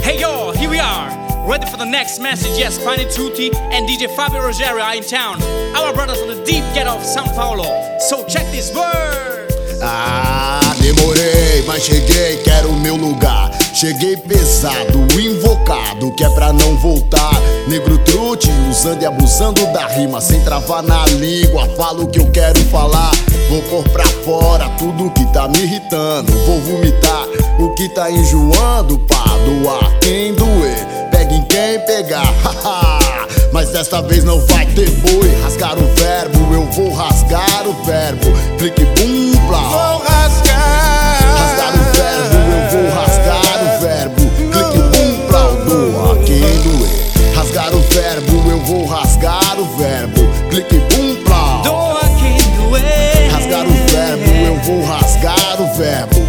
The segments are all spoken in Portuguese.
Hey yo, here we are, ready for the next message. Yes, Spiny Tutti and DJ Fabio Rogério are in town. Our brothers from the deep ghetto of São Paulo. So check this word. Demorei, mas cheguei, quero o meu lugar. Cheguei pesado, invocado, que é pra não voltar. Negro trute, usando e abusando da rima, sem travar na língua, falo o que eu quero falar. Vou pôr pra fora tudo que tá me irritando. Vou vomitar o que tá enjoando, pra doar quem doer, pega em quem pegar, haha. Mas desta vez não vai ter boi. Rasgar o verbo, eu vou rasgar o verbo. Clique bum plá. Vou rasgar. Rasgar o verbo, eu vou rasgar o verbo. Clique bum plá, doa quem doer. Rasgar o verbo, eu vou rasgar o verbo. Clique bum plá. Doa quem doer. Rasgar o verbo, eu vou rasgar o verbo.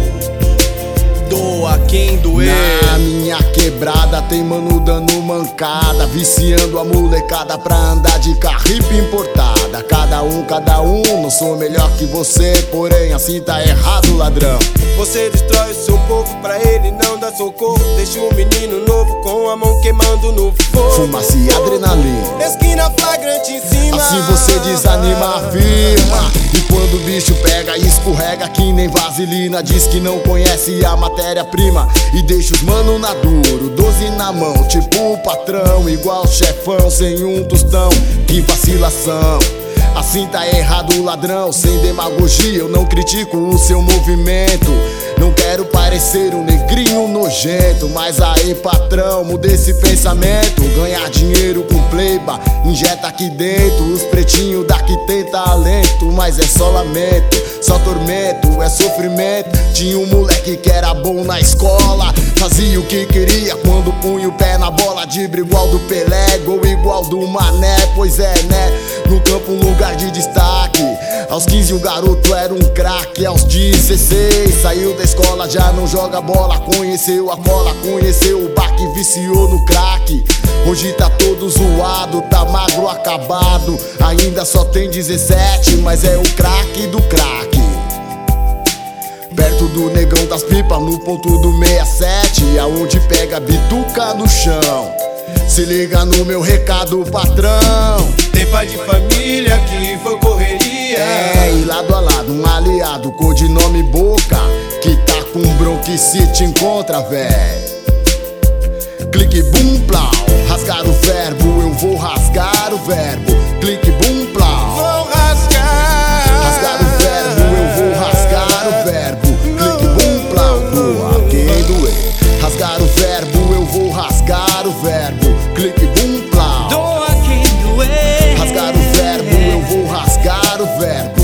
Doa quem doer. Na minha quebrada tem mano dando mancada, viciando a molecada pra andar de carripa importada. Cada um, não sou melhor que você, porém assim tá errado, ladrão. Você destrói o seu povo pra ele não dar socorro. Deixa um menino novo com a mão queimando no fogo. Fumaça e adrenalina, esquina flagrante em cima. assim você desanima a firma. E quando o bicho pega e escorrega que nem vaselina, diz que não conhece a matéria-prima e deixa os mano na duro, 12 na mão, tipo o patrão, igual chefão sem um tostão. Que vacilação, assim tá errado, ladrão. Sem demagogia, eu não critico o seu movimento. Não quero parecer um negrinho nojento, mas aí, patrão, muda esse pensamento. Ganhar dinheiro com pleiba, injeta aqui dentro. Os pretinhos daqui tem talento, mas é só lamento, só tormento, é sofrimento. Tinha um moleque que era bom na escola, fazia o que queria quando punha o pé na bola. Drible igual do Pelé, gol igual do Mané. Pois é, né? No campo um lugar de destaque. Aos 15 o garoto era um craque. Aos 16 saiu da escola, já não joga bola. Conheceu a cola, conheceu o baque, viciou no crack. Hoje tá todo zoado, tá magro, acabado. Ainda só tem 17, mas é o craque do crack. Perto do negão das pipas, no ponto do 67, aonde pega bituca no chão. Se liga no meu recado, patrão. Tem pai de família que foi correria. É, e lado a lado um aliado, codinome Boca, que tá com bronquicite, encontra, véi. Clique bum plau, rasgar o verbo, eu vou rasgar o verbo. Clique bum plau. Vou rasgar. Rasgar o verbo, eu vou rasgar o verbo. Clique bum plau, doa quem doer. Rasgar o verbo, eu vou rasgar o verbo. Clique bum plau. Doa quem doer. Rasgar o verbo, eu vou rasgar o verbo.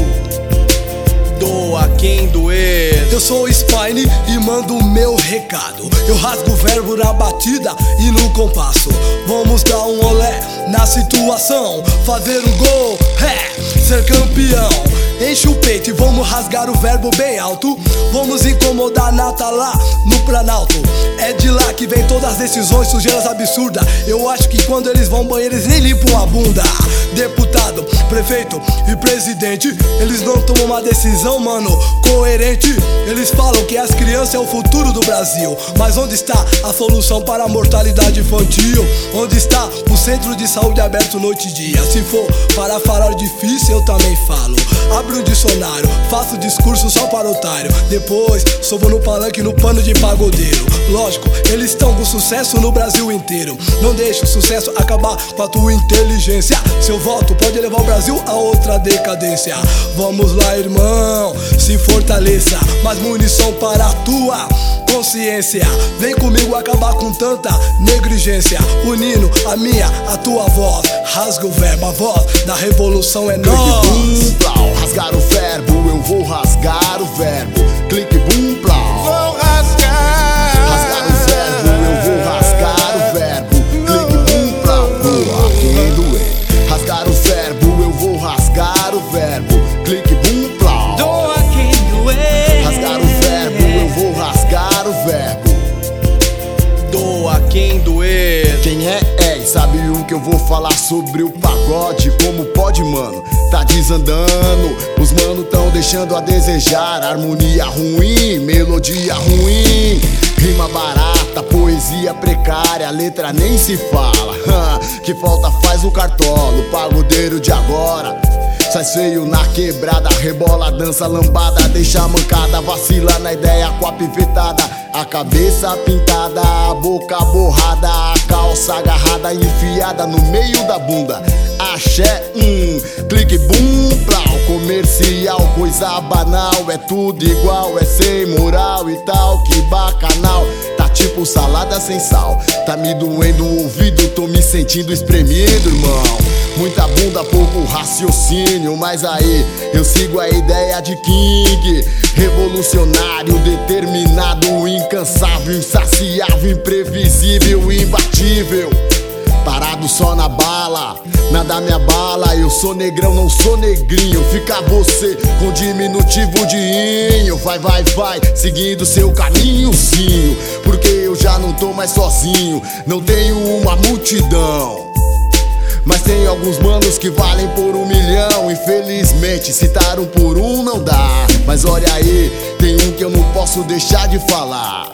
Doa quem doer. Eu sou o Spine e mando o meu recado. Eu rasgo o verbo na batida e no compasso. Vamos dar um olé na situação, fazer um gol, ser campeão. Enche o peito e vamos rasgar o verbo bem alto. Vamos incomodar a nata lá no Planalto. É de lá que vem todas as decisões, sujeiras absurdas. Eu acho que quando eles vão banheiro eles nem limpam a bunda. Deputado, prefeito e presidente, eles não tomam uma decisão, mano, coerente. Eles falam que as crianças é o futuro do Brasil, mas onde está a solução para a mortalidade infantil? Onde está o centro de saúde aberto noite e dia? Se for para falar difícil, eu também falo. Abro um dicionário, faço discurso só para otário. Depois, sobo no palanque no pano de pagodeiro. Lógico, eles estão com sucesso no Brasil inteiro. Não deixa o sucesso acabar com a tua inteligência. Seu voto pode levar o Brasil a outra decadência. Vamos lá, irmão, se fortaleça. Mais munição para a tua consciência. Vem comigo acabar com tanta negligência. Unindo a minha, a tua voz. Rasga o verbo, a voz da revolução é nós. Clique bum plau, rasgar o verbo, eu vou rasgar o verbo. Clique bum plau. Vou rasgar. Rasgar o verbo, eu vou rasgar o verbo. Clique bum plau, doa quem doer. Rasgar o verbo, eu vou rasgar o verbo. Clique bum plau. Doa quem doer. Rasgar o verbo, eu vou rasgar o verbo. Doa quem doer. Quem é, e sabe o que eu vou falar sobre o pagode. Como pode, mano, tá desandando. Os mano tão deixando a desejar. Harmonia ruim, melodia ruim, rima barata, poesia poesia precária, a letra nem se fala. Que falta faz o cartola, o pagodeiro de agora. Sai feio na quebrada, rebola, dança lambada, deixa a mancada, vacila na ideia com a pivetada. A cabeça pintada, a boca borrada, a calça agarrada, enfiada no meio da bunda. Axé, clique, bum, plau. Comercial, coisa banal, é tudo igual, é sem moral e tal, que bacanal. Tá tipo salada sem sal, tá me doendo o ouvido, tô me sentindo espremido, irmão. Muita bunda, pouco raciocínio, mas aí eu sigo a ideia de King. Revolucionário, determinado, incansável, insaciável, imprevisível, imbatível. Parado só na bala, nada me abala. Eu sou negrão, não sou negrinho. Fica você com diminutivo de inho. Vai, vai, vai, seguindo seu caminhozinho, porque eu já não tô mais sozinho. Não tenho uma multidão, mas tem alguns manos que valem por 1 milhão. Infelizmente, citar 1 por 1 não dá. Mas olha aí, tem um que eu não posso deixar de falar.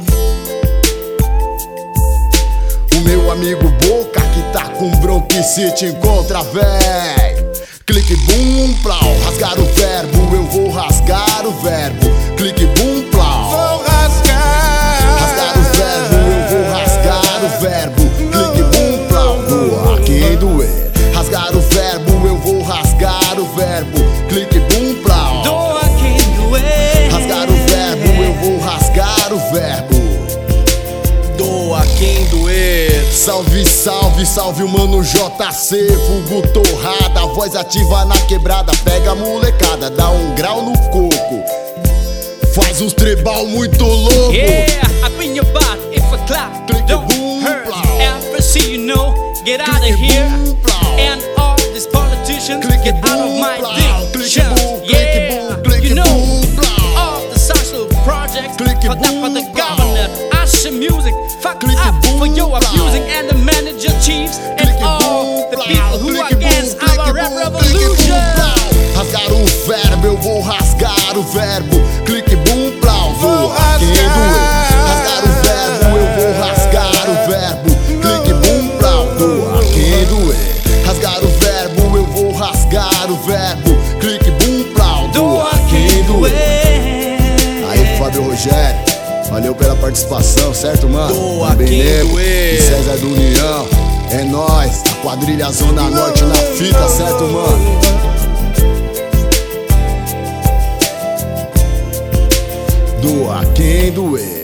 O meu amigo Boca, que tá com bronquicite, encontra, véi. Clique, bum, plau. Rasgar o verbo, eu vou rasgar o verbo. Clique, bum, plau. Vou rasgar. Rasgar o verbo, eu vou rasgar o verbo. Clique, bum, plau. Doa quem doer. Rasgar o verbo, eu vou rasgar o verbo. Clique, bum, plau. Doa quem doer. Rasgar o verbo, eu vou rasgar o verbo. Doa quem doer. Salve, salve, salve o mano JC, vulgo torrada, voz ativa na quebrada. Pega a molecada, dá 1 grau no coco, faz uns tribal muito louco. Yeah, I bring your butt if I clap. Click Don't boom, hurt plow. ever see you know. Get out of Click here. boom, plow. And all these politicians, Click get out of boom, my plow. dick. Click boom, click boom, click You know, boom, plow. all the social projects Click for that for the boom, plow. governor. Usher music, fuck Click up boom, for your plow. abusing and the manager chiefs and Click all boom, the plow. people who Click are against boom, our click rap boom, click boom, revolution. plow. Rasgar o verbo, eu vou rasgar o verbo. Clique, bum, plau. Doa quem doer. Rasgar o verbo, eu vou rasgar o verbo. Clique, bum, plau. Doa quem doer. Rasgar o verbo, eu vou rasgar o verbo. Clique, bum, plau. Doa quem doer. Aí, Fábio Rogério, valeu pela participação, certo, mano? Doa Também quem Nego doer. e César do União. É nóis, a quadrilha Zona Norte na fita, certo, mano? Doa quem doer.